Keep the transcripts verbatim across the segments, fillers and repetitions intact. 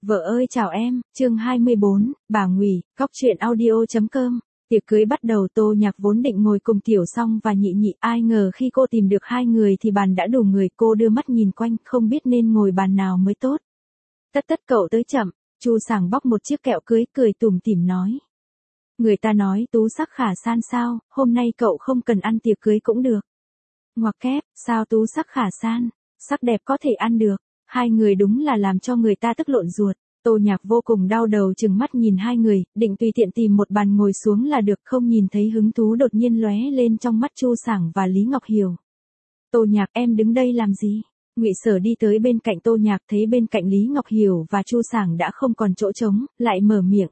Vợ ơi chào em, chương hai mươi bốn, bà Ngụy, góc truyện audio chấm com. Tiệc cưới bắt đầu. Tô Nhạc vốn định ngồi cùng Tiểu Song và Nhị Nhị, ai ngờ khi cô tìm được hai người thì bàn đã đủ người, cô đưa mắt nhìn quanh, không biết nên ngồi bàn nào mới tốt. Tất tất cậu tới chậm, Chu Sảng bóc một chiếc kẹo cưới cười tủm tỉm nói. Người ta nói tú sắc khả san sao, hôm nay cậu không cần ăn tiệc cưới cũng được. Ngoặc kép, sao tú sắc khả san, sắc đẹp có thể ăn được. Hai người đúng là làm cho người ta tức lộn ruột. Tô Nhạc vô cùng đau đầu chừng mắt nhìn hai người, định tùy tiện tìm một bàn ngồi xuống là được, không nhìn thấy hứng thú đột nhiên lóe lên trong mắt Chu Sảng và Lý Ngọc Hiểu. Tô Nhạc, em đứng đây làm gì? Ngụy Sở đi tới bên cạnh Tô Nhạc, thấy bên cạnh Lý Ngọc Hiểu và Chu Sảng đã không còn chỗ trống, lại mở miệng.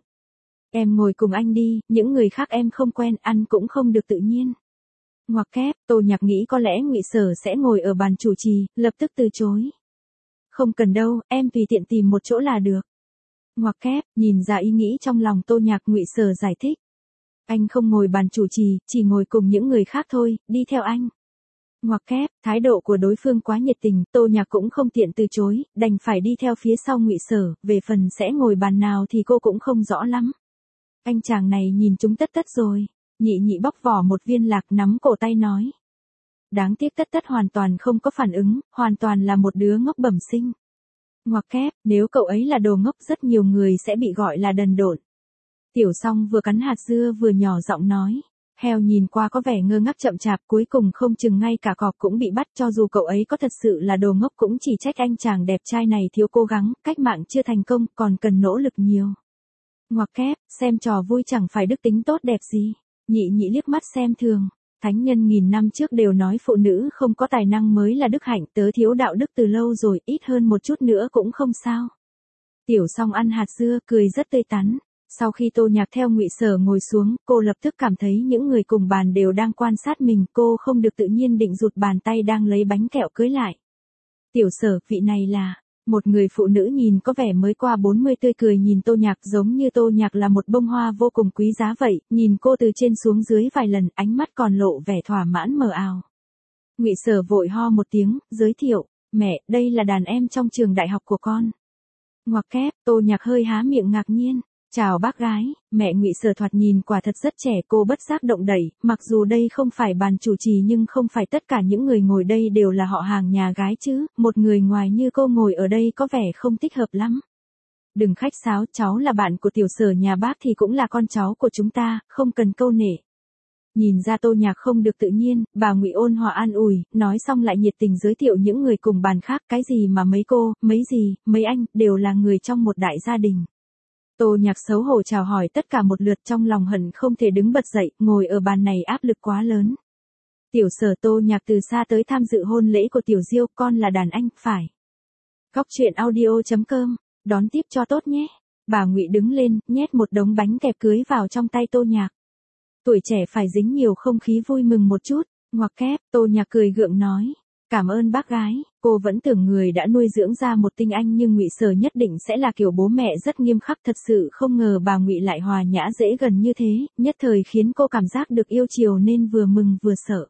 Em ngồi cùng anh đi, những người khác em không quen, ăn cũng không được tự nhiên. Ngoặc kép, Tô Nhạc nghĩ có lẽ Ngụy Sở sẽ ngồi ở bàn chủ trì, lập tức từ chối. Không cần đâu, em tùy tiện tìm một chỗ là được. Ngoặc kép, nhìn ra ý nghĩ trong lòng Tô Nhạc, Ngụy Sở giải thích. Anh không ngồi bàn chủ trì, chỉ ngồi cùng những người khác thôi, đi theo anh. Ngoặc kép, thái độ của đối phương quá nhiệt tình, Tô Nhạc cũng không tiện từ chối, đành phải đi theo phía sau Ngụy Sở, về phần sẽ ngồi bàn nào thì cô cũng không rõ lắm. Anh chàng này nhìn chúng tất tất rồi. Nhị Nhị bóc vỏ một viên lạc nắm cổ tay nói. Đáng tiếc tất tất hoàn toàn không có phản ứng, hoàn toàn là một đứa ngốc bẩm sinh. Ngoặc kép, nếu cậu ấy là đồ ngốc rất nhiều người sẽ bị gọi là đần độn. Tiểu Song vừa cắn hạt dưa vừa nhỏ giọng nói. Heo nhìn qua có vẻ ngơ ngác chậm chạp, cuối cùng không chừng ngay cả cọp cũng bị bắt, cho dù cậu ấy có thật sự là đồ ngốc cũng chỉ trách anh chàng đẹp trai này thiếu cố gắng, cách mạng chưa thành công, còn cần nỗ lực nhiều. Ngoặc kép, xem trò vui chẳng phải đức tính tốt đẹp gì. Nhị Nhị liếc mắt xem thường. Thánh nhân nghìn năm trước đều nói phụ nữ không có tài năng mới là đức hạnh, tớ thiếu đạo đức từ lâu rồi, ít hơn một chút nữa cũng không sao. Tiểu Song ăn hạt dưa, cười rất tươi tắn. Sau khi Tô Nhạc theo Ngụy Sở ngồi xuống, cô lập tức cảm thấy những người cùng bàn đều đang quan sát mình, cô không được tự nhiên định rụt bàn tay đang lấy bánh kẹo cưới lại. Tiểu Sở, vị này là... Một người phụ nữ nhìn có vẻ mới qua bốn mươi tươi cười nhìn Tô Nhạc, giống như Tô Nhạc là một bông hoa vô cùng quý giá vậy, nhìn cô từ trên xuống dưới vài lần, ánh mắt còn lộ vẻ thỏa mãn mờ ảo. Ngụy Sở vội ho một tiếng, giới thiệu, mẹ, đây là đàn em trong trường đại học của con. Ngoặc kép, Tô Nhạc hơi há miệng ngạc nhiên. Chào bác gái, mẹ Ngụy Sở thoạt nhìn quả thật rất trẻ, cô bất giác động đẩy, mặc dù đây không phải bàn chủ trì nhưng không phải tất cả những người ngồi đây đều là họ hàng nhà gái chứ, một người ngoài như cô ngồi ở đây có vẻ không thích hợp lắm. Đừng khách sáo, cháu là bạn của Tiểu Sở nhà bác thì cũng là con cháu của chúng ta, không cần câu nể. Nhìn ra Tô Nhạc không được tự nhiên, bà Ngụy ôn hòa an ủi, nói xong lại nhiệt tình giới thiệu những người cùng bàn khác, cái gì mà mấy cô, mấy gì, mấy anh, đều là người trong một đại gia đình. Tô Nhạc xấu hổ chào hỏi tất cả một lượt, trong lòng hận không thể đứng bật dậy, ngồi ở bàn này áp lực quá lớn. Tiểu Sở, Tô Nhạc từ xa tới tham dự hôn lễ của Tiểu Diêu, con là đàn anh, phải. Góc truyện audio chấm com, đón tiếp cho tốt nhé. Bà Ngụy đứng lên, nhét một đống bánh kẹp cưới vào trong tay Tô Nhạc. Tuổi trẻ phải dính nhiều không khí vui mừng một chút. Ngoặc kép, Tô Nhạc cười gượng nói. Cảm ơn bác gái, cô vẫn tưởng người đã nuôi dưỡng ra một tinh anh nhưng Ngụy Sở nhất định sẽ là kiểu bố mẹ rất nghiêm khắc, thật sự không ngờ bà Ngụy lại hòa nhã dễ gần như thế, nhất thời khiến cô cảm giác được yêu chiều nên vừa mừng vừa sợ.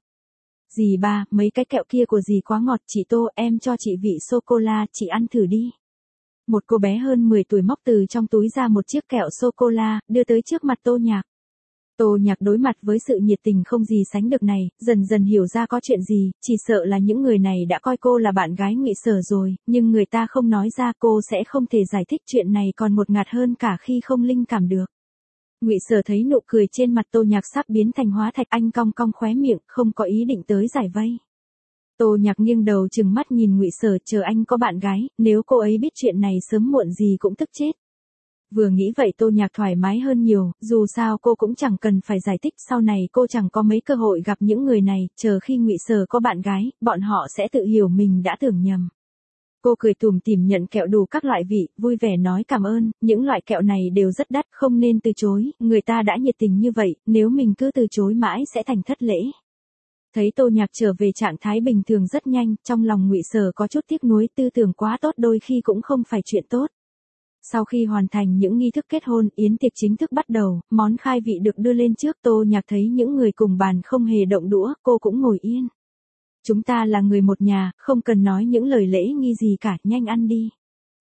Dì ba, mấy cái kẹo kia của dì quá ngọt, chị Tô, em cho chị vị sô-cô-la, chị ăn thử đi. Một cô bé hơn mười tuổi móc từ trong túi ra một chiếc kẹo sô-cô-la, đưa tới trước mặt Tô Nhạc. Tô Nhạc đối mặt với sự nhiệt tình không gì sánh được này, dần dần hiểu ra có chuyện gì, chỉ sợ là những người này đã coi cô là bạn gái Ngụy Sở rồi, nhưng người ta không nói ra, cô sẽ không thể giải thích, chuyện này còn một ngạt hơn cả khi không linh cảm được. Ngụy Sở thấy nụ cười trên mặt Tô Nhạc sắp biến thành hóa thạch, anh cong cong khóe miệng, không có ý định tới giải vây. Tô Nhạc nghiêng đầu chừng mắt nhìn Ngụy Sở, chờ anh có bạn gái, nếu cô ấy biết chuyện này sớm muộn gì cũng tức chết. Vừa nghĩ vậy Tô Nhạc thoải mái hơn nhiều, dù sao cô cũng chẳng cần phải giải thích, sau này cô chẳng có mấy cơ hội gặp những người này, chờ khi Ngụy Sở có bạn gái, bọn họ sẽ tự hiểu mình đã tưởng nhầm. Cô cười tủm tỉm nhận kẹo đủ các loại vị, vui vẻ nói cảm ơn, những loại kẹo này đều rất đắt, không nên từ chối, người ta đã nhiệt tình như vậy, nếu mình cứ từ chối mãi sẽ thành thất lễ. Thấy Tô Nhạc trở về trạng thái bình thường rất nhanh, trong lòng Ngụy Sở có chút tiếc nuối, tư tưởng quá tốt đôi khi cũng không phải chuyện tốt. Sau khi hoàn thành những nghi thức kết hôn, yến tiệc chính thức bắt đầu, món khai vị được đưa lên trước, Tô Nhạc thấy những người cùng bàn không hề động đũa, cô cũng ngồi yên. Chúng ta là người một nhà, không cần nói những lời lễ nghi gì cả, nhanh ăn đi.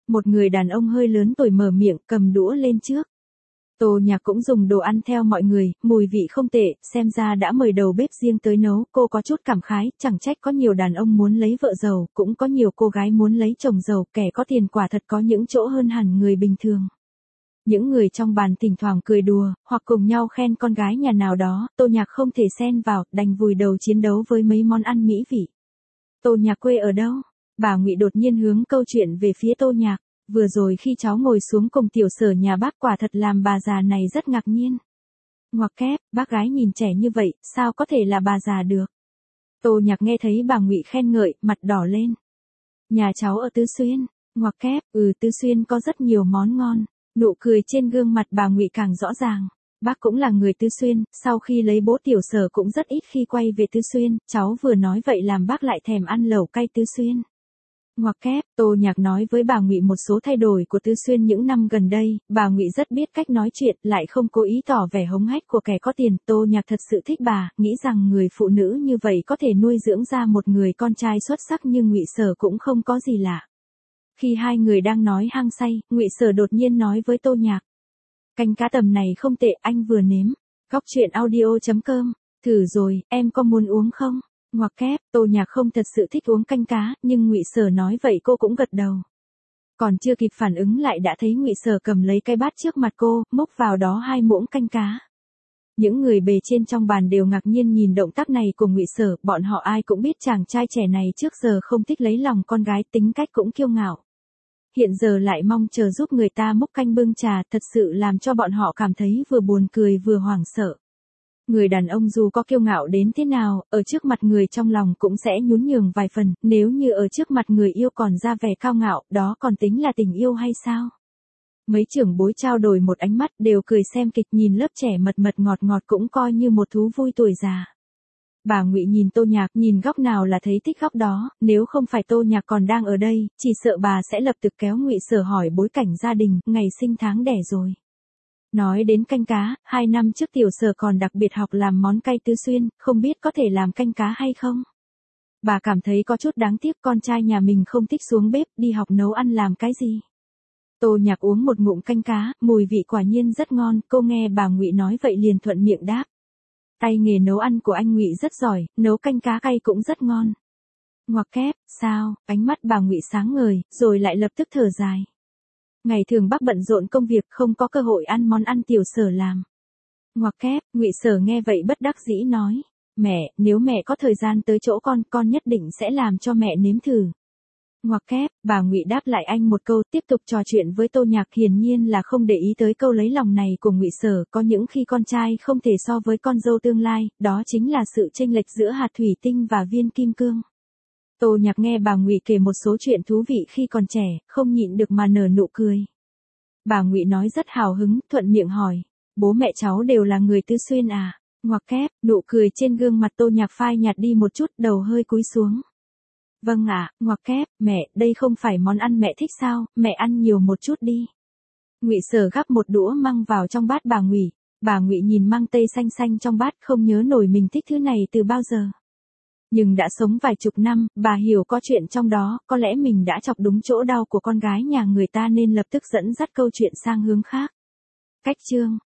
Một người đàn ông hơi lớn tuổi mở miệng, cầm đũa lên trước. Tô Nhạc cũng dùng đồ ăn theo mọi người, mùi vị không tệ, xem ra đã mời đầu bếp riêng tới nấu, cô có chút cảm khái, chẳng trách có nhiều đàn ông muốn lấy vợ giàu, cũng có nhiều cô gái muốn lấy chồng giàu, kẻ có tiền quả thật có những chỗ hơn hẳn người bình thường. Những người trong bàn thỉnh thoảng cười đùa, hoặc cùng nhau khen con gái nhà nào đó, Tô Nhạc không thể xen vào, đành vùi đầu chiến đấu với mấy món ăn mỹ vị. Tô Nhạc quê ở đâu? Bà Ngụy đột nhiên hướng câu chuyện về phía Tô Nhạc. Vừa rồi khi cháu ngồi xuống cùng tiểu Sở nhà bác quả thật làm bà già này rất ngạc nhiên. Ngoặc kép, bác gái nhìn trẻ như vậy, sao có thể là bà già được? Tô Nhạc nghe thấy bà Ngụy khen ngợi, mặt đỏ lên. Nhà cháu ở Tứ Xuyên. Ngoặc kép, ừ Tứ Xuyên có rất nhiều món ngon. Nụ cười trên gương mặt bà Ngụy càng rõ ràng. Bác cũng là người Tứ Xuyên, sau khi lấy bố tiểu Sở cũng rất ít khi quay về Tứ Xuyên, cháu vừa nói vậy làm bác lại thèm ăn lẩu cay Tứ Xuyên. Ngoặc kép, Tô Nhạc nói với bà Ngụy một số thay đổi của Tứ Xuyên những năm gần đây, bà Ngụy rất biết cách nói chuyện, lại không cố ý tỏ vẻ hống hách của kẻ có tiền, Tô Nhạc thật sự thích bà, nghĩ rằng người phụ nữ như vậy có thể nuôi dưỡng ra một người con trai xuất sắc như Ngụy Sở cũng không có gì lạ. Khi hai người đang nói hăng say, Ngụy Sở đột nhiên nói với Tô Nhạc. Canh cá tầm này không tệ, anh vừa nếm. Góc truyện audio chấm com, thử rồi, em có muốn uống không? Ngoặc kép, Tô Nhạc không thật sự thích uống canh cá, nhưng Ngụy Sở nói vậy cô cũng gật đầu. Còn chưa kịp phản ứng lại đã thấy Ngụy Sở cầm lấy cái bát trước mặt cô, múc vào đó hai muỗng canh cá. Những người bề trên trong bàn đều ngạc nhiên nhìn động tác này của Ngụy Sở, bọn họ ai cũng biết chàng trai trẻ này trước giờ không thích lấy lòng con gái, tính cách cũng kiêu ngạo. Hiện giờ lại mong chờ giúp người ta múc canh bưng trà, thật sự làm cho bọn họ cảm thấy vừa buồn cười vừa hoảng sợ. Người đàn ông dù có kiêu ngạo đến thế nào, ở trước mặt người trong lòng cũng sẽ nhún nhường vài phần, nếu như ở trước mặt người yêu còn ra vẻ cao ngạo, đó còn tính là tình yêu hay sao? Mấy trưởng bối trao đổi một ánh mắt đều cười xem kịch, nhìn lớp trẻ mật mật ngọt ngọt cũng coi như một thú vui tuổi già. Bà Ngụy nhìn Tô Nhạc, nhìn góc nào là thấy thích góc đó, nếu không phải Tô Nhạc còn đang ở đây, chỉ sợ bà sẽ lập tức kéo Ngụy Sở hỏi bối cảnh gia đình, ngày sinh tháng đẻ rồi. Nói đến canh cá, hai năm trước tiểu Sở còn đặc biệt học làm món cay Tứ Xuyên, không biết có thể làm canh cá hay không? Bà cảm thấy có chút đáng tiếc con trai nhà mình không thích xuống bếp, đi học nấu ăn làm cái gì. Tô Nhạc uống một ngụm canh cá, mùi vị quả nhiên rất ngon, cô nghe bà Ngụy nói vậy liền thuận miệng đáp. Tay nghề nấu ăn của anh Ngụy rất giỏi, nấu canh cá cay cũng rất ngon. Ngoặc kép, sao, ánh mắt bà Ngụy sáng ngời, rồi lại lập tức thở dài. Ngày thường bác bận rộn công việc không có cơ hội ăn món ăn tiểu Sở làm. Ngoặc kép, Ngụy Sở nghe vậy bất đắc dĩ nói. Mẹ, nếu mẹ có thời gian tới chỗ con, con nhất định sẽ làm cho mẹ nếm thử. Ngoặc kép, bà Ngụy đáp lại anh một câu, tiếp tục trò chuyện với Tô Nhạc, hiển nhiên là không để ý tới câu lấy lòng này của Ngụy Sở, có những khi con trai không thể so với con dâu tương lai, đó chính là sự chênh lệch giữa hạt thủy tinh và viên kim cương. Tô Nhạc nghe bà Ngụy kể một số chuyện thú vị khi còn trẻ, không nhịn được mà nở nụ cười. Bà Ngụy nói rất hào hứng, thuận miệng hỏi, bố mẹ cháu đều là người Tứ Xuyên à? Ngoặc kép, nụ cười trên gương mặt Tô Nhạc phai nhạt đi một chút, đầu hơi cúi xuống. Vâng ạ, à, ngoặc kép, mẹ, đây không phải món ăn mẹ thích sao, mẹ ăn nhiều một chút đi. Ngụy Sở gắp một đũa măng vào trong bát bà Ngụy, bà Ngụy nhìn măng tây xanh xanh trong bát không nhớ nổi mình thích thứ này từ bao giờ. Nhưng đã sống vài chục năm, bà hiểu có chuyện trong đó, có lẽ mình đã chọc đúng chỗ đau của con gái nhà người ta nên lập tức dẫn dắt câu chuyện sang hướng khác. Cách chương